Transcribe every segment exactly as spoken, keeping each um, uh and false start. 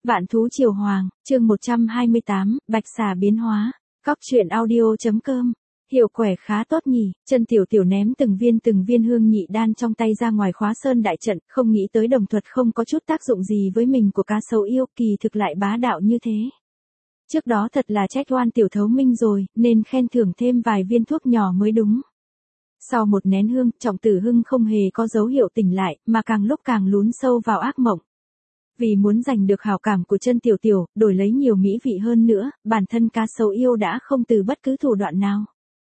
Vạn thú triều hoàng, chương một trăm hai mươi tám, bạch xà biến hóa. Cóc truyện audio.com. Hiệu quẻ khá tốt nhỉ, chân tiểu tiểu ném từng viên từng viên hương nhị đan trong tay ra ngoài khóa sơn đại trận, không nghĩ tới đồng thuật không có chút tác dụng gì với mình của cá sấu yêu, kỳ thực lại bá đạo như thế. Trước đó thật là trách oan tiểu thấu minh rồi, nên khen thưởng thêm vài viên thuốc nhỏ mới đúng. Sau một nén hương, Trọng Tử Hưng không hề có dấu hiệu tỉnh lại, mà càng lúc càng lún sâu vào ác mộng. Vì muốn giành được hảo cảm của chân tiểu tiểu, đổi lấy nhiều mỹ vị hơn nữa, bản thân cá sấu yêu đã không từ bất cứ thủ đoạn nào.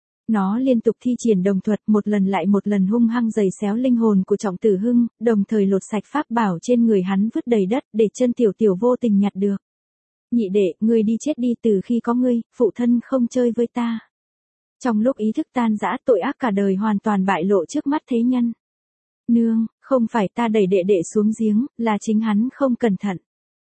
Nó liên tục thi triển đồng thuật, một lần lại một lần hung hăng giày xéo linh hồn của Trọng Tử Hưng, đồng thời lột sạch pháp bảo trên người hắn vứt đầy đất để chân tiểu tiểu vô tình nhặt được. Nhị đệ, ngươi đi chết đi, từ khi có ngươi, phụ thân không chơi với ta. Trong lúc ý thức tan rã, tội ác cả đời hoàn toàn bại lộ trước mắt thế nhân. Nương, không phải ta đẩy đệ đệ xuống giếng, là chính hắn không cẩn thận.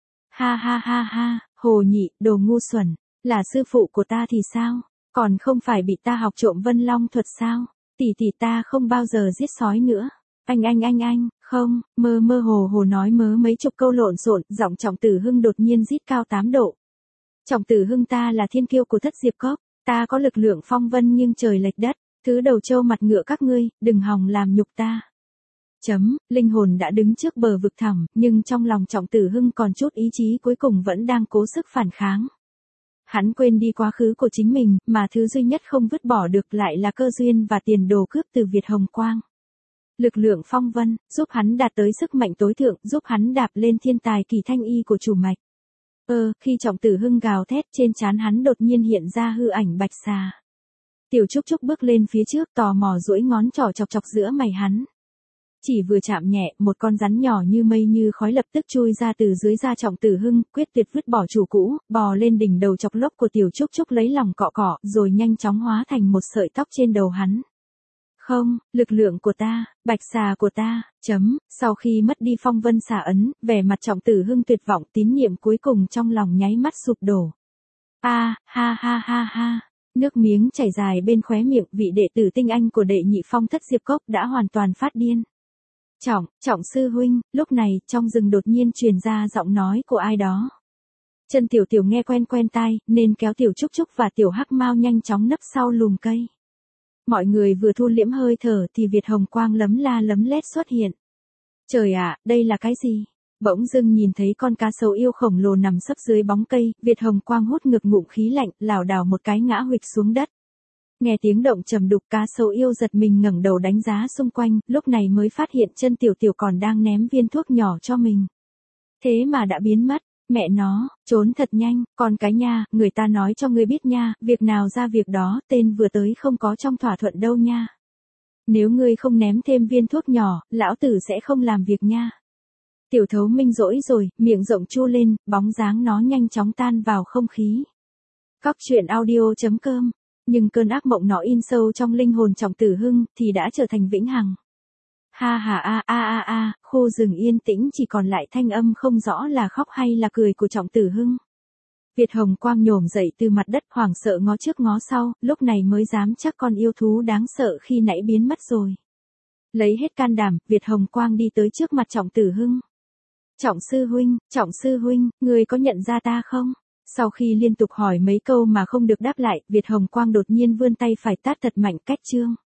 Ha ha ha ha, Hồ Nhị, đồ ngu xuẩn, là sư phụ của ta thì sao? Còn không phải bị ta học trộm Vân Long thuật sao? Tỷ tỷ ta không bao giờ giết sói nữa. Anh anh anh anh, không, mơ mơ hồ hồ nói mớ mấy chục câu lộn xộn, giọng Trọng Tử Hưng đột nhiên rít cao tám độ. Trọng Tử Hưng, ta là thiên kiêu của thất diệp cốc, ta có lực lượng phong vân nghiêng trời lệch đất, thứ đầu trâu mặt ngựa các ngươi, đừng hòng làm nhục ta. Chấm, linh hồn đã đứng trước bờ vực thẳm, nhưng trong lòng Trọng Tử Hưng còn chút ý chí cuối cùng vẫn đang cố sức phản kháng. Hắn quên đi quá khứ của chính mình, mà thứ duy nhất không vứt bỏ được lại là cơ duyên và tiền đồ cướp từ Việt Hồng Quang. Lực lượng phong vân, giúp hắn đạt tới sức mạnh tối thượng, giúp hắn đạp lên thiên tài kỳ thanh y của chủ mạch. Ơ, khi Trọng Tử Hưng gào thét, trên trán hắn đột nhiên hiện ra hư ảnh bạch xà. Tiểu Trúc Trúc bước lên phía trước, tò mò duỗi ngón trỏ chọc chọc giữa mày hắn. Chỉ vừa chạm nhẹ, một con rắn nhỏ như mây như khói lập tức chui ra từ dưới da Trọng Tử Hưng, quyết tuyệt vứt bỏ chủ cũ, bò lên đỉnh đầu chọc lốc của Tiểu Trúc Trúc lấy lòng cọ cọ, rồi nhanh chóng hóa thành một sợi tóc trên đầu hắn. Không, lực lượng của ta, bạch xà của ta, chấm, sau khi mất đi phong vân xà ấn, vẻ mặt Trọng Tử Hưng tuyệt vọng, tín niệm cuối cùng trong lòng nháy mắt sụp đổ. A, ha ha ha ha. Nước miếng chảy dài bên khóe miệng, vị đệ tử tinh anh của đệ nhị phong thất diệp cốc đã hoàn toàn phát điên. Trọng, Trọng sư huynh, lúc này, trong rừng đột nhiên truyền ra giọng nói của ai đó. Chân tiểu tiểu nghe quen quen tai, nên kéo Tiểu Trúc Trúc và Tiểu Hắc Mao nhanh chóng nấp sau lùm cây. Mọi người vừa thu liễm hơi thở thì Việt Hồng Quang lấm la lấm lét xuất hiện. Trời ạ, đây là cái gì? Bỗng dưng nhìn thấy con cá sấu yêu khổng lồ nằm sấp dưới bóng cây, Việt Hồng Quang hút ngược ngụm khí lạnh, lảo đảo một cái ngã huỵch xuống đất. Nghe tiếng động trầm đục, cá sấu yêu giật mình ngẩng đầu đánh giá xung quanh, lúc này mới phát hiện chân tiểu tiểu còn đang ném viên thuốc nhỏ cho mình. Thế mà đã biến mất, mẹ nó, trốn thật nhanh, còn cái nha, người ta nói cho ngươi biết nha, việc nào ra việc đó, tên vừa tới không có trong thỏa thuận đâu nha. Nếu ngươi không ném thêm viên thuốc nhỏ, lão tử sẽ không làm việc nha. Tiểu Thấu Minh dỗi rồi, miệng rộng chu lên, bóng dáng nó nhanh chóng tan vào không khí. Cóc truyện audio.com. Nhưng cơn ác mộng nó in sâu trong linh hồn Trọng Tử Hưng, thì đã trở thành vĩnh hằng. Ha ha a a a a, khu rừng yên tĩnh chỉ còn lại thanh âm không rõ là khóc hay là cười của Trọng Tử Hưng. Việt Hồng Quang nhổm dậy từ mặt đất, hoảng sợ ngó trước ngó sau, lúc này mới dám chắc con yêu thú đáng sợ khi nãy biến mất rồi. Lấy hết can đảm, Việt Hồng Quang đi tới trước mặt Trọng Tử Hưng. Trọng sư huynh, Trọng sư huynh, ngươi có nhận ra ta không? Sau khi liên tục hỏi mấy câu mà không được đáp lại, Việt Hồng Quang đột nhiên vươn tay phải tát thật mạnh cách chương.